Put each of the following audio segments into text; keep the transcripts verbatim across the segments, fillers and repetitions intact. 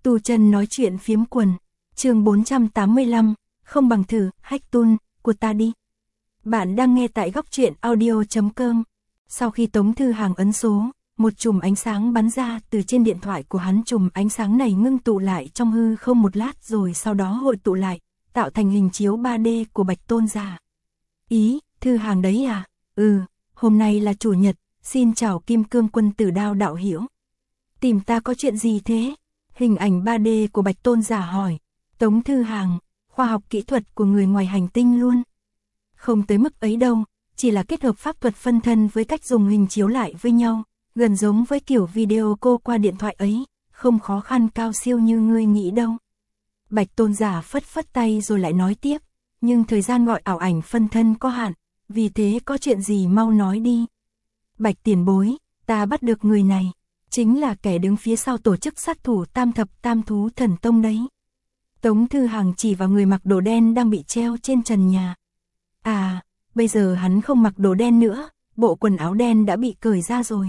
Tu chân nói chuyện phiếm quần, chương bốn trăm tám mươi lăm, không bằng thử, hack tool, của ta đi. Bạn đang nghe tại góc truyện audio chấm com. Sau khi Tống Thư Hàng ấn số, một chùm ánh sáng bắn ra từ trên điện thoại của hắn. Chùm ánh sáng này ngưng tụ lại trong hư không một lát rồi sau đó hội tụ lại, tạo thành hình chiếu ba D của Bạch Tôn Giả. Ý, Thư Hàng đấy à? Ừ, hôm nay là chủ nhật, xin chào Kim Cương Quân Tử Đao đạo hữu. Tìm ta có chuyện gì thế? Hình ảnh ba D của Bạch Tôn Giả hỏi. Tống Thư Hàng, khoa học kỹ thuật của người ngoài hành tinh luôn. Không tới mức ấy đâu, chỉ là kết hợp pháp thuật phân thân với cách dùng hình chiếu lại với nhau, gần giống với kiểu video call qua điện thoại ấy, không khó khăn cao siêu như ngươi nghĩ đâu. Bạch Tôn Giả phất phất tay rồi lại nói tiếp, nhưng thời gian gọi ảo ảnh phân thân có hạn, vì thế có chuyện gì mau nói đi. Bạch tiền bối, ta bắt được người này, chính là kẻ đứng phía sau tổ chức sát thủ Tam Thập Tam Thú Thần Tông đấy. Tống Thư Hàng chỉ vào người mặc đồ đen đang bị treo trên trần nhà. À, bây giờ hắn không mặc đồ đen nữa, bộ quần áo đen đã bị cởi ra rồi.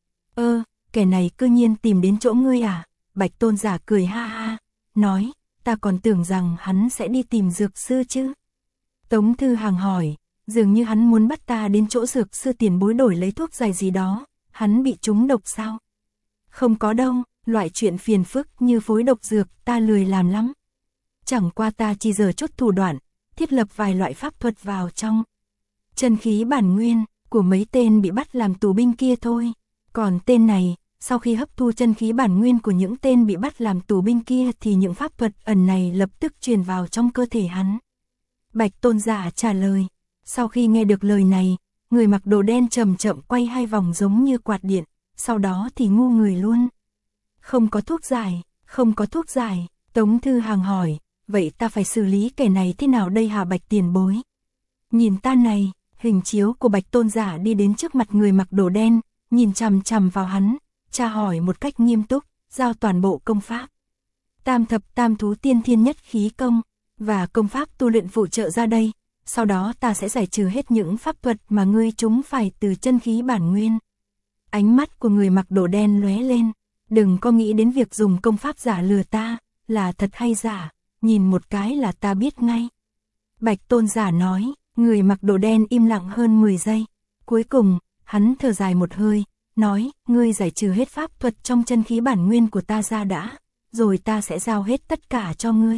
Ơ, kẻ này cư nhiên tìm đến chỗ ngươi à? Bạch Tôn Giả cười ha ha, nói, ta còn tưởng rằng hắn sẽ đi tìm dược sư chứ. Tống Thư Hàng hỏi, dường như hắn muốn bắt ta đến chỗ dược sư tiền bối đổi lấy thuốc giải gì đó, hắn bị trúng độc sao? Không có đâu, loại chuyện phiền phức như phối độc dược ta lười làm lắm. Chẳng qua ta chỉ giờ chút thủ đoạn, thiết lập vài loại pháp thuật vào trong chân khí bản nguyên của mấy tên bị bắt làm tù binh kia thôi. Còn tên này, sau khi hấp thu chân khí bản nguyên của những tên bị bắt làm tù binh kia thì những pháp thuật ẩn này lập tức truyền vào trong cơ thể hắn. Bạch Tôn Giả trả lời. Sau khi nghe được lời này, người mặc đồ đen chậm chậm quay hai vòng giống như quạt điện, sau đó thì ngu người luôn. Không có thuốc giải, không có thuốc giải. Tống Thư Hàng hỏi, vậy ta phải xử lý kẻ này thế nào đây hả Bạch tiền bối? Nhìn ta này, hình chiếu của Bạch Tôn Giả đi đến trước mặt người mặc đồ đen, nhìn chằm chằm vào hắn, tra hỏi một cách nghiêm túc, giao toàn bộ công pháp Tam Thập Tam Thú Tiên Thiên Nhất Khí Công và công pháp tu luyện phụ trợ ra đây, sau đó ta sẽ giải trừ hết những pháp thuật mà ngươi trúng phải từ chân khí bản nguyên. Ánh mắt của người mặc đồ đen lóe lên, đừng có nghĩ đến việc dùng công pháp giả lừa ta, là thật hay giả, nhìn một cái là ta biết ngay. Bạch Tôn Giả nói, người mặc đồ đen im lặng hơn mười giây, cuối cùng, hắn thở dài một hơi, nói, ngươi giải trừ hết pháp thuật trong chân khí bản nguyên của ta ra đã, rồi ta sẽ giao hết tất cả cho ngươi.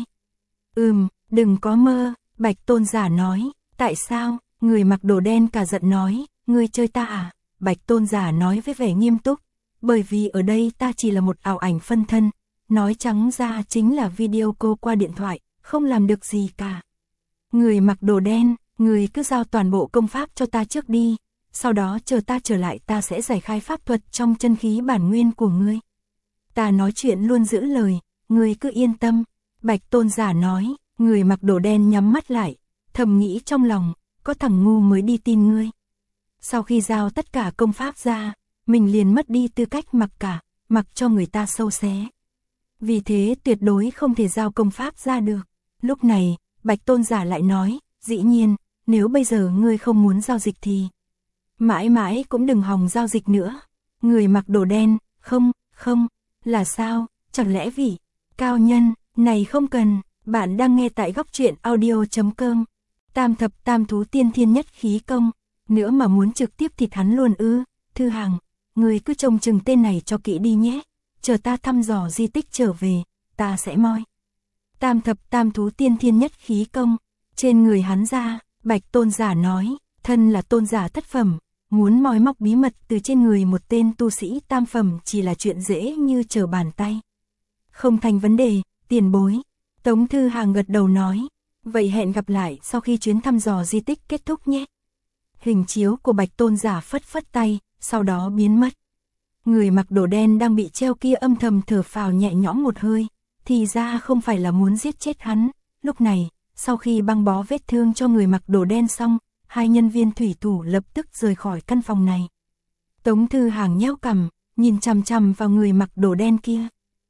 Ừm, đừng có mơ, Bạch Tôn Giả nói, tại sao? Người mặc đồ đen cả giận nói, ngươi chơi ta à? Bạch Tôn Giả nói với vẻ nghiêm túc, bởi vì ở đây ta chỉ là một ảo ảnh phân thân, nói trắng ra chính là video call qua điện thoại, không làm được gì cả. Người mặc đồ đen, người cứ giao toàn bộ công pháp cho ta trước đi, sau đó chờ ta trở lại ta sẽ giải khai pháp thuật trong chân khí bản nguyên của ngươi. Ta nói chuyện luôn giữ lời, ngươi cứ yên tâm. Bạch Tôn Giả nói, người mặc đồ đen nhắm mắt lại, thầm nghĩ trong lòng, có thằng ngu mới đi tin ngươi. Sau khi giao tất cả công pháp ra, mình liền mất đi tư cách mặc cả, mặc cho người ta sâu xé. Vì thế tuyệt đối không thể giao công pháp ra được. Lúc này, Bạch Tôn Giả lại nói, dĩ nhiên, nếu bây giờ ngươi không muốn giao dịch thì mãi mãi cũng đừng hòng giao dịch nữa. Người mặc đồ đen, không, không, là sao, chẳng lẽ vị cao nhân này không cần. Bạn đang nghe tại góc truyện audio chấm com. Tam Thập Tam Thú Tiên Thiên Nhất Khí Công, nữa mà muốn trực tiếp thịt hắn luôn ư? Thư Hàng, người cứ trông chừng tên này cho kỹ đi nhé, chờ ta thăm dò di tích trở về, ta sẽ moi Tam Thập Tam Thú Tiên Thiên Nhất Khí Công trên người hắn ra. Bạch Tôn Giả nói, thân là tôn giả thất phẩm, muốn moi móc bí mật từ trên người một tên tu sĩ tam phẩm chỉ là chuyện dễ như trở bàn tay. Không thành vấn đề, tiền bối. Tống Thư Hàng gật đầu nói, vậy hẹn gặp lại sau khi chuyến thăm dò di tích kết thúc nhé. Hình chiếu của Bạch Tôn Giả phất phất tay, sau đó biến mất. Người mặc đồ đen đang bị treo kia âm thầm thở phào nhẹ nhõm một hơi, thì ra không phải là muốn giết chết hắn. Lúc này, sau khi băng bó vết thương cho người mặc đồ đen xong, hai nhân viên thủy thủ lập tức rời khỏi căn phòng này. Tống Thư Hàng nhéo cằm, nhìn chằm chằm vào người mặc đồ đen kia.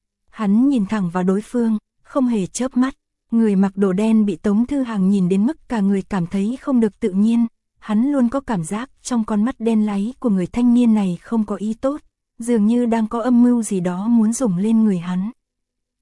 Hắn nhìn thẳng vào đối phương, không hề chớp mắt. Người mặc đồ đen bị Tống Thư Hàng nhìn đến mức cả người cảm thấy không được tự nhiên. Hắn luôn có cảm giác trong con mắt đen láy của người thanh niên này không có ý tốt, dường như đang có âm mưu gì đó muốn dùng lên người hắn.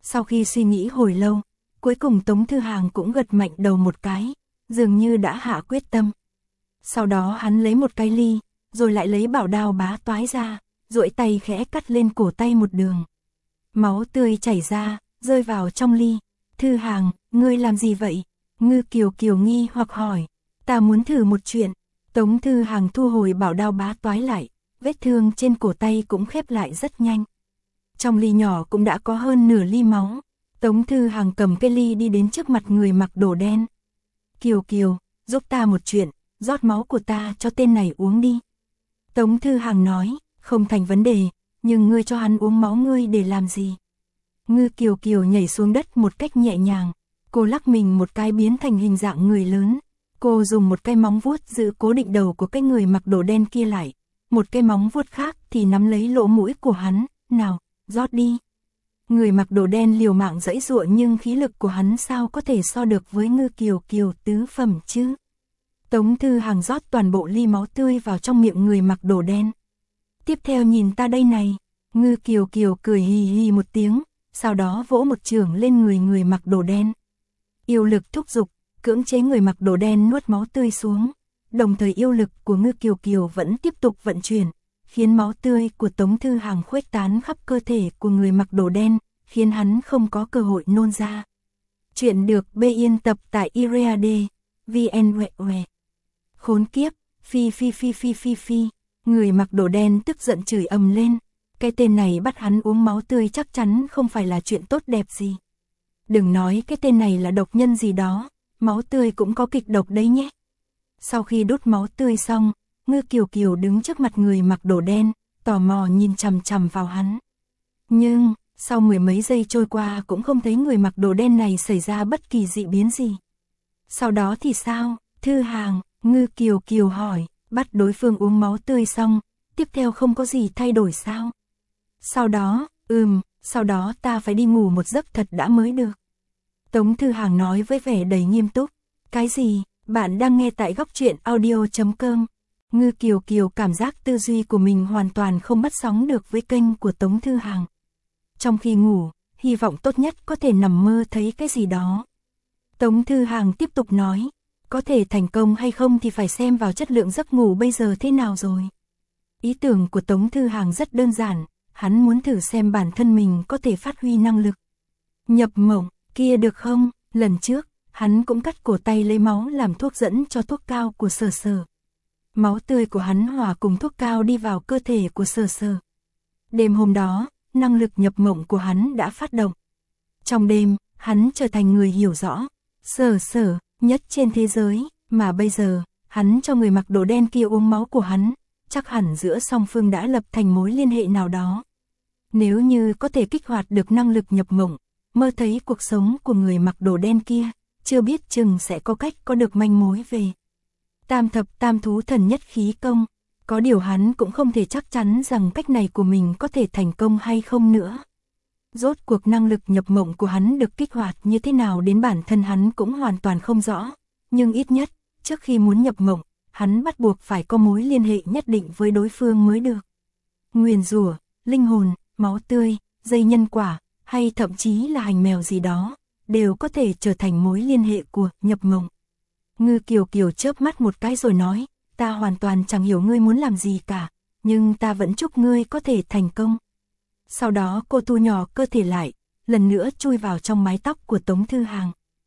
Sau khi suy nghĩ hồi lâu, cuối cùng Tống Thư Hàng cũng gật mạnh đầu một cái, dường như đã hạ quyết tâm. Sau đó hắn lấy một cái ly, rồi lại lấy bảo đao bá toái ra, duỗi tay khẽ cắt lên cổ tay một đường. Máu tươi chảy ra, rơi vào trong ly. Thư Hàng, ngươi làm gì vậy? Ngư Kiều Kiều nghi hoặc hỏi. Ta muốn thử một chuyện. Tống Thư Hàng thu hồi bảo đao bá toái lại, vết thương trên cổ tay cũng khép lại rất nhanh. Trong ly nhỏ cũng đã có hơn nửa ly máu. Tống Thư Hàng cầm cái ly đi đến trước mặt người mặc đồ đen. Kiều Kiều, giúp ta một chuyện, rót máu của ta cho tên này uống đi. Tống Thư Hàng nói, không thành vấn đề, nhưng ngươi cho hắn uống máu ngươi để làm gì? Ngư Kiều Kiều nhảy xuống đất một cách nhẹ nhàng, cô lắc mình một cái biến thành hình dạng người lớn. Cô dùng một cái móng vuốt giữ cố định đầu của cái người mặc đồ đen kia lại, một cái móng vuốt khác thì nắm lấy lỗ mũi của hắn, nào, rót đi. Người mặc đồ đen liều mạng giãy giụa nhưng khí lực của hắn sao có thể so được với Ngư Kiều Kiều tứ phẩm chứ? Tống Thư Hàng rót toàn bộ ly máu tươi vào trong miệng người mặc đồ đen. Tiếp theo nhìn ta đây này, Ngư Kiều Kiều cười hì hì một tiếng, sau đó vỗ một chưởng lên người người mặc đồ đen. Yêu lực thúc giục, cưỡng chế người mặc đồ đen nuốt máu tươi xuống, đồng thời yêu lực của Ngư Kiều Kiều vẫn tiếp tục vận chuyển, khiến máu tươi của Tống Thư Hàng khuếch tán khắp cơ thể của người mặc đồ đen, khiến hắn không có cơ hội nôn ra. Chuyện được bê yên tập tại Iriade, vê en uệ uệ. Khốn kiếp, phi phi phi phi phi phi, người mặc đồ đen tức giận chửi ầm lên, cái tên này bắt hắn uống máu tươi chắc chắn không phải là chuyện tốt đẹp gì. Đừng nói cái tên này là độc nhân gì đó, máu tươi cũng có kịch độc đấy nhé. Sau khi đút máu tươi xong, Ngư Kiều Kiều đứng trước mặt người mặc đồ đen, tò mò nhìn chằm chằm vào hắn. Nhưng, sau mười mấy giây trôi qua cũng không thấy người mặc đồ đen này xảy ra bất kỳ dị biến gì. Sau đó thì sao? Thư Hàng, Ngư Kiều Kiều hỏi, bắt đối phương uống máu tươi xong, tiếp theo không có gì thay đổi sao? Sau đó, ừm, sau đó ta phải đi ngủ một giấc thật đã mới được. Tống Thư Hàng nói với vẻ đầy nghiêm túc. Cái gì? Bạn đang nghe tại góc truyện audio chấm com. Ngư Kiều Kiều cảm giác tư duy của mình hoàn toàn không bắt sóng được với kênh của Tống Thư Hàng. Trong khi ngủ, hy vọng tốt nhất có thể nằm mơ thấy cái gì đó. Tống Thư Hàng tiếp tục nói, có thể thành công hay không thì phải xem vào chất lượng giấc ngủ bây giờ thế nào rồi. Ý tưởng của Tống Thư Hàng rất đơn giản, hắn muốn thử xem bản thân mình có thể phát huy năng lực. Nhập mộng, kia được không? Lần trước, hắn cũng cắt cổ tay lấy máu làm thuốc dẫn cho thuốc cao của Sở Sở. Máu tươi của hắn hòa cùng thuốc cao đi vào cơ thể của Sở Sở. Đêm hôm đó, năng lực nhập mộng của hắn đã phát động. Trong đêm, hắn trở thành người hiểu rõ Sở Sở nhất trên thế giới, mà bây giờ, hắn cho người mặc đồ đen kia uống máu của hắn, chắc hẳn giữa song phương đã lập thành mối liên hệ nào đó. Nếu như có thể kích hoạt được năng lực nhập mộng, mơ thấy cuộc sống của người mặc đồ đen kia, chưa biết chừng sẽ có cách có được manh mối về Tam thập tam thú thần nhất khí công, có điều hắn cũng không thể chắc chắn rằng cách này của mình có thể thành công hay không nữa. Rốt cuộc năng lực nhập mộng của hắn được kích hoạt như thế nào đến bản thân hắn cũng hoàn toàn không rõ, nhưng ít nhất, trước khi muốn nhập mộng, hắn bắt buộc phải có mối liên hệ nhất định với đối phương mới được. Nguyền rủa, linh hồn, máu tươi, dây nhân quả, hay thậm chí là hành mèo gì đó, đều có thể trở thành mối liên hệ của nhập mộng. Ngư Kiều Kiều chớp mắt một cái rồi nói, ta hoàn toàn chẳng hiểu ngươi muốn làm gì cả, nhưng ta vẫn chúc ngươi có thể thành công. Sau đó cô thu nhỏ cơ thể lại, lần nữa chui vào trong mái tóc của Tống Thư Hàng.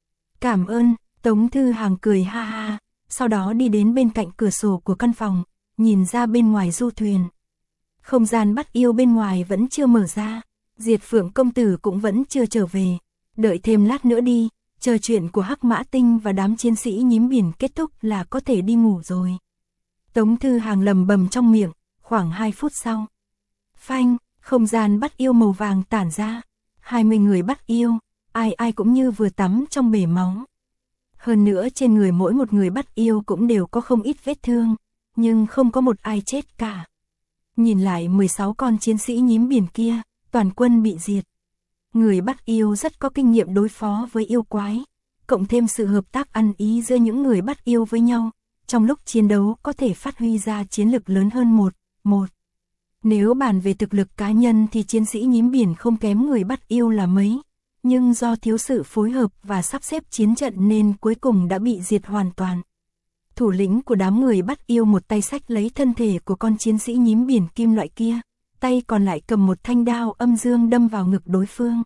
Cảm ơn, Tống Thư Hàng cười ha ha, sau đó đi đến bên cạnh cửa sổ của căn phòng, nhìn ra bên ngoài du thuyền. Không gian bắt yêu bên ngoài vẫn chưa mở ra, Diệt Phượng công tử cũng vẫn chưa trở về, đợi thêm lát nữa đi, chờ chuyện của Hắc Mã Tinh và đám chiến sĩ nhím biển kết thúc là có thể đi ngủ rồi. Tống Thư Hàng lầm bầm trong miệng, khoảng hai phút sau. Phanh, không gian bắt yêu màu vàng tản ra, hai mươi người bắt yêu, ai ai cũng như vừa tắm trong bể máu. Hơn nữa trên người mỗi một người bắt yêu cũng đều có không ít vết thương, nhưng không có một ai chết cả. Nhìn lại mười sáu con chiến sĩ nhím biển kia, toàn quân bị diệt. Người bắt yêu rất có kinh nghiệm đối phó với yêu quái, cộng thêm sự hợp tác ăn ý giữa những người bắt yêu với nhau, trong lúc chiến đấu có thể phát huy ra chiến lực lớn hơn một, một. Nếu bàn về thực lực cá nhân thì chiến sĩ nhím biển không kém người bắt yêu là mấy, nhưng do thiếu sự phối hợp và sắp xếp chiến trận nên cuối cùng đã bị diệt hoàn toàn. Thủ lĩnh của đám người bắt yêu một tay xách lấy thân thể của con chiến sĩ nhím biển kim loại kia, tay còn lại cầm một thanh đao âm dương đâm vào ngực đối phương.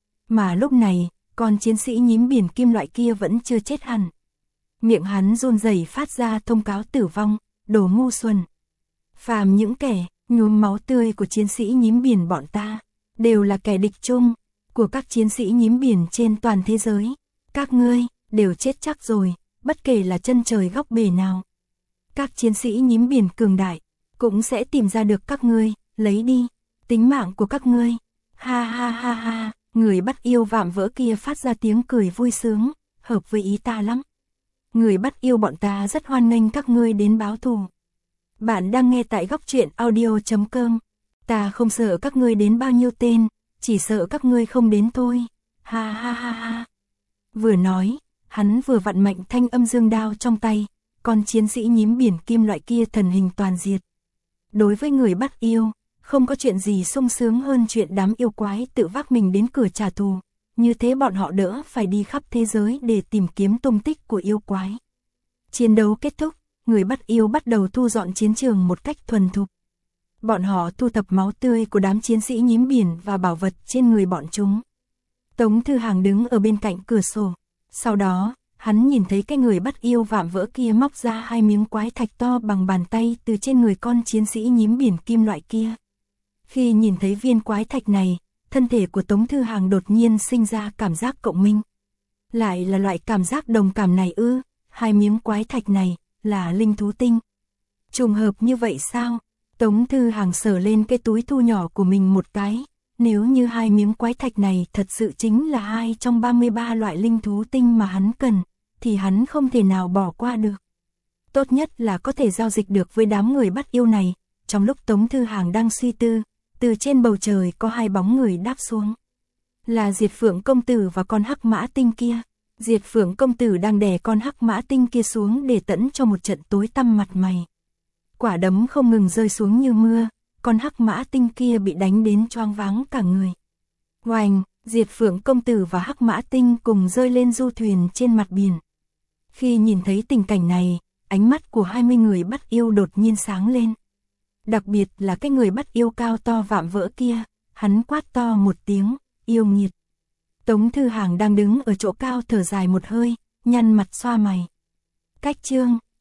Mà lúc này, con chiến sĩ nhím biển kim loại kia vẫn chưa chết hẳn. Miệng hắn run rẩy phát ra thông cáo tử vong, đồ ngu xuẩn. Phàm những kẻ nhuốm máu tươi của chiến sĩ nhím biển bọn ta, đều là kẻ địch chung của các chiến sĩ nhím biển trên toàn thế giới. Các ngươi đều chết chắc rồi, bất kể là chân trời góc bể nào. Các chiến sĩ nhím biển cường đại cũng sẽ tìm ra được các ngươi, lấy đi tính mạng của các ngươi. Ha ha ha ha, người bắt yêu vạm vỡ kia phát ra tiếng cười vui sướng, hợp với ý ta lắm. Người bắt yêu bọn ta rất hoan nghênh các ngươi đến báo thù. Bạn đang nghe tại góc truyện audio chấm com. Ta không sợ các ngươi đến bao nhiêu tên, chỉ sợ các ngươi không đến thôi. Ha ha ha ha. Vừa nói, hắn vừa vặn mạnh thanh âm dương đao trong tay, con chiến sĩ nhím biển kim loại kia thần hình toàn diệt. Đối với người bắt yêu, không có chuyện gì sung sướng hơn chuyện đám yêu quái tự vác mình đến cửa trả thù, như thế bọn họ đỡ phải đi khắp thế giới để tìm kiếm tung tích của yêu quái. Chiến đấu kết thúc, người bắt yêu bắt đầu thu dọn chiến trường một cách thuần thục. Bọn họ thu thập máu tươi của đám chiến sĩ nhím biển và bảo vật trên người bọn chúng. Tống Thư Hàng đứng ở bên cạnh cửa sổ. Sau đó, hắn nhìn thấy cái người bắt yêu vạm vỡ kia móc ra hai miếng quái thạch to bằng bàn tay từ trên người con chiến sĩ nhím biển kim loại kia. Khi nhìn thấy viên quái thạch này, thân thể của Tống Thư Hàng đột nhiên sinh ra cảm giác cộng minh. Lại là loại cảm giác đồng cảm này ư, hai miếng quái thạch này là linh thú tinh. Trùng hợp như vậy sao? Tống Thư Hàng sờ lên cái túi thu nhỏ của mình một cái. Nếu như hai miếng quái thạch này thật sự chính là hai trong ba mươi ba loại linh thú tinh mà hắn cần, thì hắn không thể nào bỏ qua được. Tốt nhất là có thể giao dịch được với đám người bắt yêu này. Trong lúc Tống Thư Hàng đang suy tư, từ trên bầu trời có hai bóng người đáp xuống. Là Diệt Phượng công tử và con hắc mã tinh kia. Diệt Phượng công tử đang đè con hắc mã tinh kia xuống để tẫn cho một trận tối tăm mặt mày. Quả đấm không ngừng rơi xuống như mưa, con hắc mã tinh kia bị đánh đến choáng váng cả người. Oành, Diệt Phượng công tử và hắc mã tinh cùng rơi lên du thuyền trên mặt biển. Khi nhìn thấy tình cảnh này, ánh mắt của hai mươi người bắt yêu đột nhiên sáng lên. Đặc biệt là cái người bắt yêu cao to vạm vỡ kia, hắn quát to một tiếng, yêu nghiệt. Tống Thư Hàng đang đứng ở chỗ cao thở dài một hơi, nhăn mặt xoa mày. Cách chương